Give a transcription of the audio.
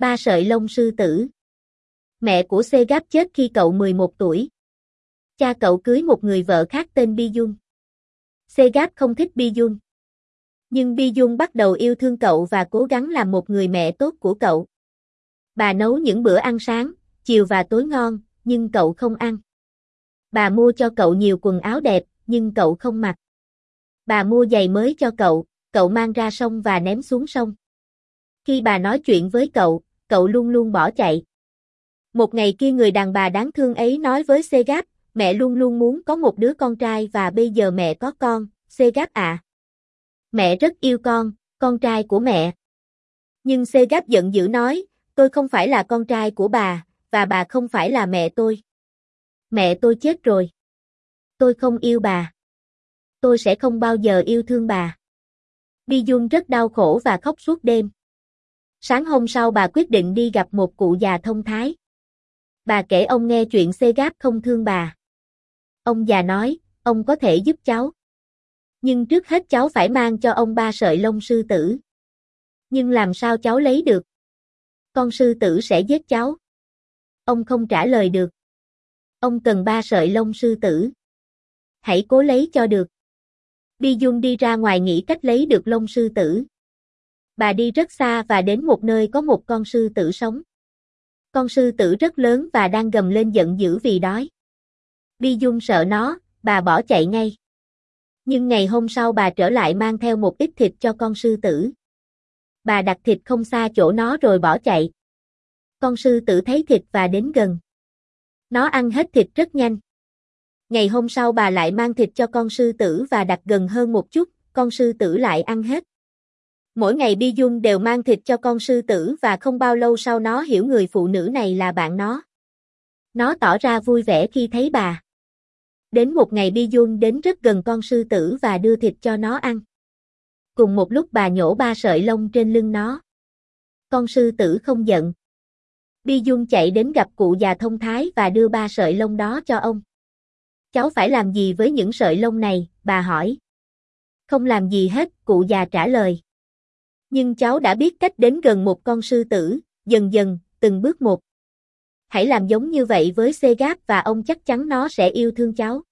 Ba sợi lông sư tử. Mẹ của Segap chết khi cậu 11 tuổi. Cha cậu cưới một người vợ khác tên Bi-dung. Segap không thích Bi-dung. Nhưng Bi-dung bắt đầu yêu thương cậu và cố gắng làm một người mẹ tốt của cậu. Bà nấu những bữa ăn sáng, chiều và tối ngon, nhưng cậu không ăn. Bà mua cho cậu nhiều quần áo đẹp, nhưng cậu không mặc. Bà mua giày mới cho cậu mang ra sông và ném xuống sông. Khi bà nói chuyện với cậu luôn luôn bỏ chạy. Một ngày kia người đàn bà đáng thương ấy nói với Segap, mẹ luôn luôn muốn có một đứa con trai và bây giờ mẹ có con, Segap à. Mẹ rất yêu con trai của mẹ. Nhưng Segap giận dữ nói, tôi không phải là con trai của bà, và bà không phải là mẹ tôi. Mẹ tôi chết rồi. Tôi không yêu bà. Tôi sẽ không bao giờ yêu thương bà. Bi-dung rất đau khổ và khóc suốt đêm. Sáng hôm sau bà quyết định đi gặp một cụ già thông thái. Bà kể ông nghe chuyện Segap không thương bà. Ông già nói, ông có thể giúp cháu. Nhưng trước hết cháu phải mang cho ông 3 sợi lông sư tử. Nhưng làm sao cháu lấy được? Con sư tử sẽ giết cháu. Ông không trả lời được. Ông cần 3 sợi lông sư tử. Hãy cố lấy cho được. Bi-dung đi ra ngoài nghĩ cách lấy được lông sư tử. Bà đi rất xa và đến một nơi có một con sư tử sống. Con sư tử rất lớn và đang gầm lên giận dữ vì đói. Bi-dung sợ nó, bà bỏ chạy ngay. Nhưng ngày hôm sau bà trở lại mang theo một ít thịt cho con sư tử. Bà đặt thịt không xa chỗ nó rồi bỏ chạy. Con sư tử thấy thịt và đến gần. Nó ăn hết thịt rất nhanh. Ngày hôm sau bà lại mang thịt cho con sư tử và đặt gần hơn một chút, con sư tử lại ăn hết. Mỗi ngày Bi-dung đều mang thịt cho con sư tử và không bao lâu sau nó hiểu người phụ nữ này là bạn nó. Nó tỏ ra vui vẻ khi thấy bà. Đến một ngày Bi-dung đến rất gần con sư tử và đưa thịt cho nó ăn. Cùng một lúc bà nhổ 3 sợi lông trên lưng nó. Con sư tử không giận. Bi-dung chạy đến gặp cụ già thông thái và đưa 3 sợi lông đó cho ông. Cháu phải làm gì với những sợi lông này, bà hỏi. Không làm gì hết, cụ già trả lời. Nhưng cháu đã biết cách đến gần một con sư tử, dần dần, từng bước một. Hãy làm giống như vậy với Segap và ông chắc chắn nó sẽ yêu thương cháu.